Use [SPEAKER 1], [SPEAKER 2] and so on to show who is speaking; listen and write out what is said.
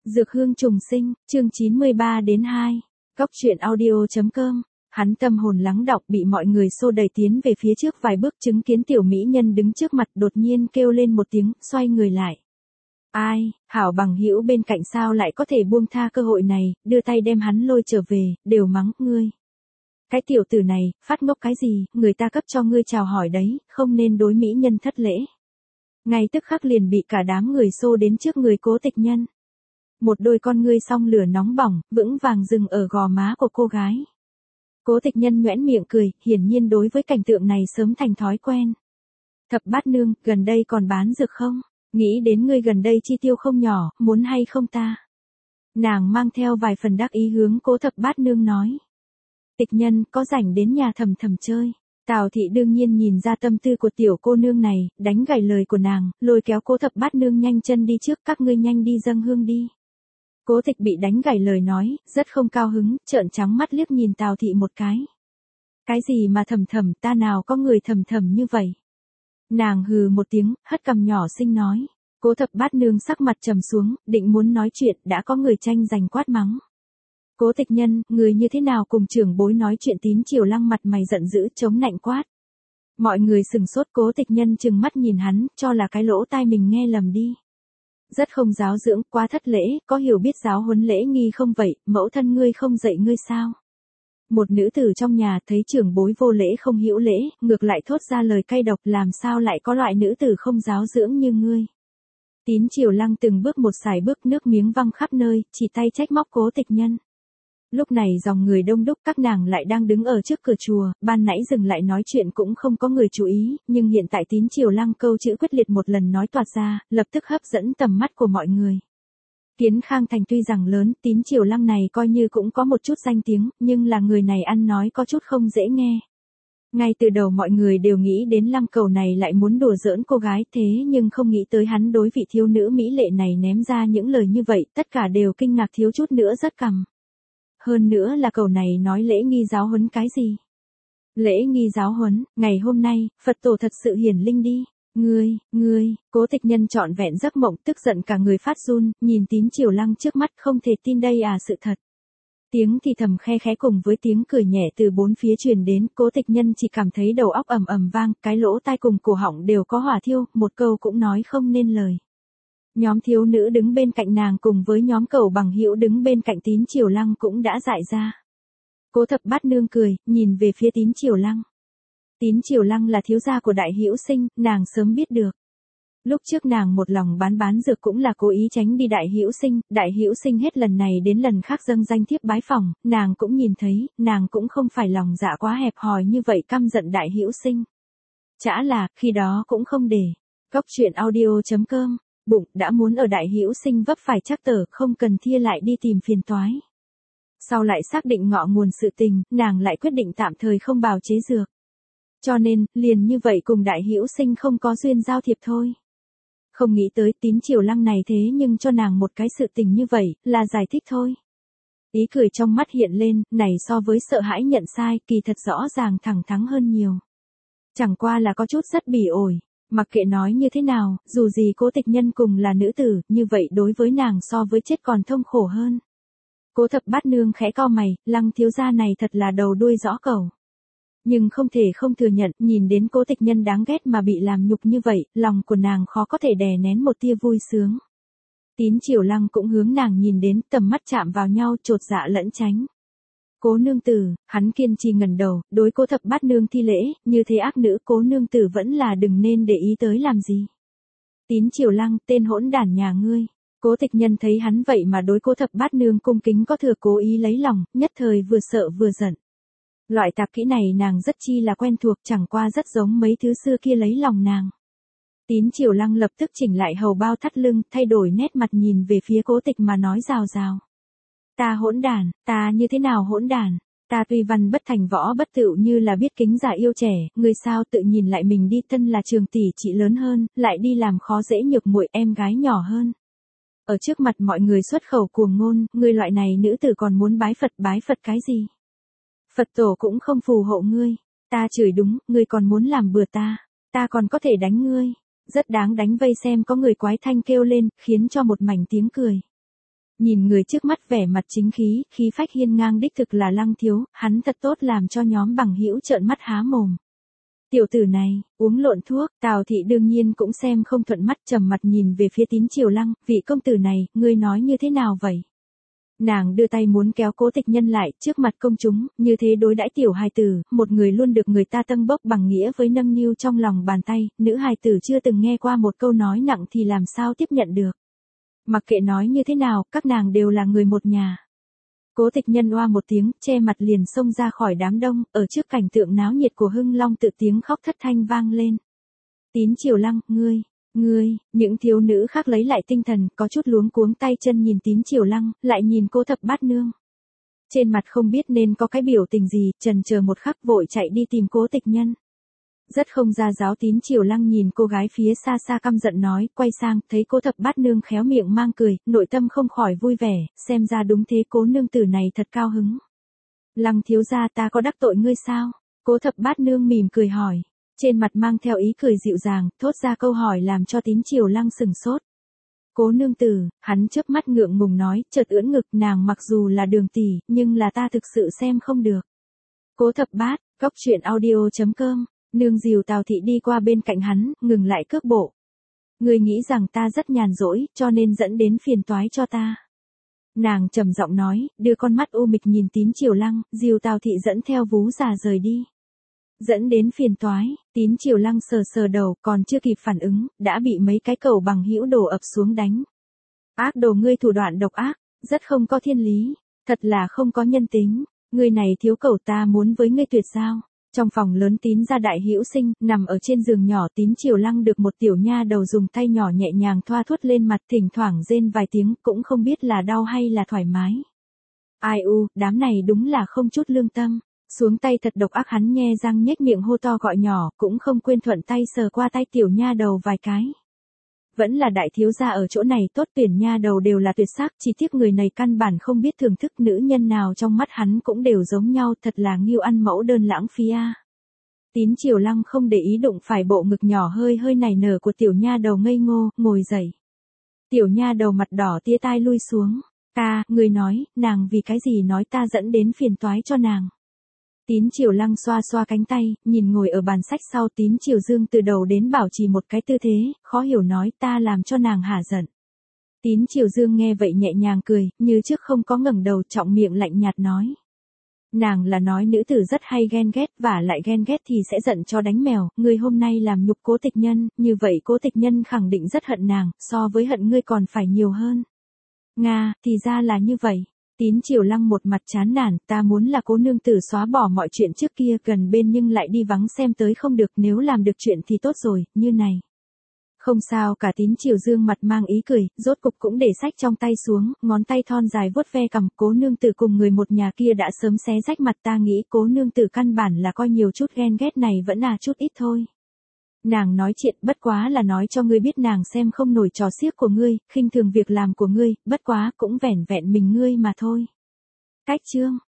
[SPEAKER 1] Dược hương trùng sinh, chương 93 đến 2. Góc truyện audio.com. Hắn tâm hồn lắng đọng bị mọi người xô đẩy tiến về phía trước vài bước, chứng kiến tiểu mỹ nhân đứng trước mặt, đột nhiên kêu lên một tiếng, xoay người lại. Ai, hảo bằng hữu bên cạnh sao lại có thể buông tha cơ hội này, đưa tay đem hắn lôi trở về, đều mắng ngươi. Cái tiểu tử này, phát ngốc cái gì, người ta cấp cho ngươi chào hỏi đấy, không nên đối mỹ nhân thất lễ. Ngay tức khắc liền bị cả đám người xô đến trước người Cố Tịch Nhân. Một đôi con ngươi song lửa nóng bỏng, vững vàng dừng ở gò má của cô gái. Cố Tịch Nhân nhoẻn miệng cười, hiển nhiên đối với cảnh tượng này sớm thành thói quen. Thập bát nương, gần đây còn bán dược không? Nghĩ đến ngươi gần đây chi tiêu không nhỏ, muốn hay không ta? Nàng mang theo vài phần đắc ý hướng Cố Thập bát nương nói. Tịch Nhân, có rảnh đến nhà Thầm Thầm chơi. Tào thị đương nhiên nhìn ra tâm tư của tiểu cô nương này, đánh gãy lời của nàng, lôi kéo Cố Thập bát nương nhanh chân đi trước, các ngươi nhanh đi dâng hương đi. Cố Tịch bị đánh gãy lời nói, rất không cao hứng, trợn trắng mắt liếc nhìn Tào thị một cái. Cái gì mà Thầm Thầm, ta nào có người Thầm Thầm như vậy? Nàng hừ một tiếng, hất cằm nhỏ xinh nói. Cố Thập bát nương sắc mặt trầm xuống, định muốn nói chuyện, đã có người tranh giành quát mắng. Cố Tịch Nhân, người như thế nào cùng trưởng bối nói chuyện? Tín Chiều Lăng mặt mày giận dữ, chống nạnh quát. Mọi người sừng sốt, Cố Tịch Nhân trừng mắt nhìn hắn, cho là cái lỗ tai mình nghe lầm đi. Rất không giáo dưỡng, quá thất lễ, có hiểu biết giáo huấn lễ nghi không vậy, mẫu thân ngươi không dạy ngươi sao? Một nữ tử trong nhà thấy trưởng bối vô lễ không hữu lễ, ngược lại thốt ra lời cay độc, làm sao lại có loại nữ tử không giáo dưỡng như ngươi? Tín Chiều Lăng từng bước một sải bước, nước miếng văng khắp nơi, chỉ tay trách móc Cố Tịch Nhân. Lúc này dòng người đông đúc, các nàng lại đang đứng ở trước cửa chùa, ban nãy dừng lại nói chuyện cũng không có người chú ý, nhưng hiện tại Tín Chiều Lăng câu chữ quyết liệt một lần nói toạc ra, lập tức hấp dẫn tầm mắt của mọi người. Kiến Khang Thành tuy rằng lớn, Tín Chiều Lăng này coi như cũng có một chút danh tiếng, nhưng là người này ăn nói có chút không dễ nghe. Ngay từ đầu mọi người đều nghĩ đến Lăng Cầu này lại muốn đùa giỡn cô gái, thế nhưng không nghĩ tới hắn đối vị thiếu nữ mỹ lệ này ném ra những lời như vậy, tất cả đều kinh ngạc thiếu chút nữa rớt cằm. Hơn nữa là Cầu này nói lễ nghi giáo huấn cái gì? Lễ nghi giáo huấn, ngày hôm nay, Phật tổ thật sự hiển linh đi. Ngươi, Cố Tịch Nhân trọn vẹn giấc mộng, tức giận cả người phát run, nhìn Tín Chiều Lăng trước mắt không thể tin đây à sự thật. Tiếng thì thầm khe khẽ cùng với tiếng cười nhẹ từ bốn phía truyền đến, Cố Tịch Nhân chỉ cảm thấy đầu óc ầm ầm vang, cái lỗ tai cùng cổ họng đều có hỏa thiêu, một câu cũng nói không nên lời. Nhóm thiếu nữ đứng bên cạnh nàng cùng với nhóm cẩu bằng hữu đứng bên cạnh Tín Chiều Lăng cũng đã dại ra. Cố Thập bát nương cười, nhìn về phía Tín Chiều Lăng. Tín Chiều Lăng là thiếu gia của Đại Hữu Sinh, nàng sớm biết được. Lúc trước nàng một lòng bán dược cũng là cố ý tránh đi Đại Hữu Sinh hết lần này đến lần khác dâng danh thiếp bái phỏng, nàng cũng nhìn thấy, nàng cũng không phải lòng dạ quá hẹp hòi như vậy căm giận Đại Hữu Sinh. Chả là, khi đó cũng không để. Góc truyện audio.com. Bụng đã muốn ở Đại Hữu Sinh vấp phải trắc trở, không cần thia lại đi tìm phiền toái. Sau lại xác định ngọ nguồn sự tình, nàng lại quyết định tạm thời không bào chế dược. Cho nên, liền như vậy cùng Đại Hữu Sinh không có duyên giao thiệp thôi. Không nghĩ tới Tín Chiều Lăng này thế nhưng cho nàng một cái sự tình như vậy, là giải thích thôi. Ý cười trong mắt hiện lên, này so với sợ hãi nhận sai, kỳ thật rõ ràng thẳng thắn hơn nhiều. Chẳng qua là có chút rất bỉ ổi. Mặc kệ nói như thế nào, dù gì Cố Tịch Nhân cùng là nữ tử, như vậy đối với nàng so với chết còn thông khổ hơn. Cố Thập bát nương khẽ cau mày, Lăng thiếu gia này thật là đầu đuôi rõ cẩu. Nhưng không thể không thừa nhận, nhìn đến Cố Tịch Nhân đáng ghét mà bị làm nhục như vậy, lòng của nàng khó có thể đè nén một tia vui sướng. Tín Chiều Lăng cũng hướng nàng nhìn đến, tầm mắt chạm vào nhau, chột dạ lẫn tránh. Cố nương tử, hắn kiên trì ngẩng đầu, đối Cố Thập bát nương thi lễ, như thế ác nữ Cố nương tử vẫn là đừng nên để ý tới làm gì. Tín Chiều Lăng, tên hỗn đản nhà ngươi. Cố Tịch Nhân thấy hắn vậy mà đối Cố Thập bát nương cung kính có thừa cố ý lấy lòng, nhất thời vừa sợ vừa giận. Loại tạp kỹ này nàng rất chi là quen thuộc, chẳng qua rất giống mấy thứ xưa kia lấy lòng nàng. Tín Chiều Lăng lập tức chỉnh lại hầu bao thắt lưng, thay đổi nét mặt nhìn về phía Cố Tịch mà nói rào rào. Ta hỗn đản, ta như thế nào hỗn đản? Ta tuy văn bất thành võ bất tựu như là biết kính già yêu trẻ, người sao tự nhìn lại mình đi, thân là trường tỷ chị lớn hơn, lại đi làm khó dễ nhược muội em gái nhỏ hơn. Ở trước mặt mọi người xuất khẩu cuồng ngôn, người loại này nữ tử còn muốn bái Phật cái gì? Phật tổ cũng không phù hộ ngươi, ta chửi đúng, ngươi còn muốn làm bừa ta còn có thể đánh ngươi, rất đáng đánh vây xem có người quái thanh kêu lên, khiến cho một mảnh tiếng cười. Nhìn người trước mắt vẻ mặt chính khí, khí phách hiên ngang đích thực là Lăng Thiếu, hắn thật tốt làm cho nhóm bằng hữu trợn mắt há mồm. Tiểu tử này, uống lộn thuốc, Tào thị đương nhiên cũng xem không thuận mắt, trầm mặt nhìn về phía Tín Triều Lăng, vị công tử này, ngươi nói như thế nào vậy? Nàng đưa tay muốn kéo Cố Tịch Nhân lại, trước mặt công chúng, như thế đối đãi tiểu hài tử, một người luôn được người ta tâng bốc bằng nghĩa với nâng niu trong lòng bàn tay, nữ hài tử chưa từng nghe qua một câu nói nặng thì làm sao tiếp nhận được. Mặc kệ nói như thế nào, các nàng đều là người một nhà. Cố Tịch Nhân oa một tiếng, che mặt liền xông ra khỏi đám đông, ở trước cảnh tượng náo nhiệt của Hưng Long tự tiếng khóc thất thanh vang lên. Tín Triều Lăng, ngươi, những thiếu nữ khác lấy lại tinh thần, có chút luống cuống tay chân nhìn Tín Triều Lăng, lại nhìn cô Thập Bát Nương. Trên mặt không biết nên có cái biểu tình gì, chần chờ một khắc vội chạy đi tìm Cố Tịch Nhân. Rất không ra giáo. Tín Triều Lăng nhìn cô gái phía xa xa căm giận nói, quay sang, thấy cô Thập Bát Nương khéo miệng mang cười, nội tâm không khỏi vui vẻ, xem ra đúng thế cố nương tử này thật cao hứng. Lăng thiếu gia, ta có đắc tội ngươi sao? Cố Thập Bát Nương mỉm cười hỏi, trên mặt mang theo ý cười dịu dàng, thốt ra câu hỏi làm cho Tín Triều Lăng sừng sốt. Cố nương tử, hắn chớp mắt ngượng ngùng nói, chợt ưỡn ngực, nàng mặc dù là Đường tỷ, nhưng là ta thực sự xem không được. Cố Thập Bát, Cóc Truyện Audio.com. Nương dìu Tào thị đi qua bên cạnh hắn, ngừng lại cước bộ. Ngươi nghĩ rằng ta rất nhàn rỗi, cho nên dẫn đến phiền toái cho ta. Nàng trầm giọng nói, đưa con mắt u mịch nhìn Tín Triều Lăng, dìu Tào thị dẫn theo vú già rời đi. Dẫn đến phiền toái, Tín Triều Lăng sờ sờ đầu, còn chưa kịp phản ứng, đã bị mấy cái cẩu bằng hữu đổ ập xuống đánh. Ác đồ, ngươi thủ đoạn độc ác, rất không có thiên lý, thật là không có nhân tính, ngươi này thiếu cẩu, ta muốn với ngươi tuyệt giao. Trong phòng lớn Tín gia đại hữu sinh, nằm ở trên giường nhỏ, Tín Triều Lăng được một tiểu nha đầu dùng tay nhỏ nhẹ nhàng thoa thuốc lên mặt, thỉnh thoảng rên vài tiếng, cũng không biết là đau hay là thoải mái. Ai u, đám này đúng là không chút lương tâm. Xuống tay thật độc ác, hắn nhe răng nhếch miệng hô to gọi nhỏ, cũng không quên thuận tay sờ qua tay tiểu nha đầu vài cái. Vẫn là đại thiếu gia ở chỗ này tốt, tuyển nha đầu đều là tuyệt sắc, chỉ tiếc người này căn bản không biết thưởng thức, nữ nhân nào trong mắt hắn cũng đều giống nhau, thật là nghiêu ăn mẫu đơn lãng phí a. Tín Triều Lăng không để ý đụng phải bộ ngực nhỏ hơi hơi nảy nở của tiểu nha đầu, ngây ngô, ngồi dậy. Tiểu nha đầu mặt đỏ tía tai lui xuống, ca, người nói, nàng vì cái gì nói ta dẫn đến phiền toái cho nàng. Tín Triều Lăng xoa xoa cánh tay, nhìn ngồi ở bàn sách sau Tín Triều Dương từ đầu đến bảo trì một cái tư thế, khó hiểu nói, ta làm cho nàng hả giận. Tín Triều Dương nghe vậy nhẹ nhàng cười, như trước không có ngẩng đầu, trọng miệng lạnh nhạt nói. Nàng là nói nữ tử rất hay ghen ghét, và lại ghen ghét thì sẽ giận cho đánh mèo, ngươi hôm nay làm nhục Cố Tịch Nhân, như vậy Cố Tịch Nhân khẳng định rất hận nàng, so với hận ngươi còn phải nhiều hơn. Nga, thì ra là như vậy. Tín Triều Lăng một mặt chán nản, ta muốn là cố nương tử xóa bỏ mọi chuyện trước kia, gần bên nhưng lại đi vắng xem tới không được, nếu làm được chuyện thì tốt rồi, như này. Không sao cả. Tín Triều Dương mặt mang ý cười, rốt cục cũng để sách trong tay xuống, ngón tay thon dài vuốt ve cằm, cố nương tử cùng người một nhà kia đã sớm xé rách mặt, ta nghĩ cố nương tử căn bản là coi nhiều chút ghen ghét này vẫn là chút ít thôi. Nàng nói chuyện bất quá là nói cho ngươi biết nàng xem không nổi trò xiếc của ngươi, khinh thường việc làm của ngươi, bất quá cũng vẻn vẹn mình ngươi mà thôi. Cách chương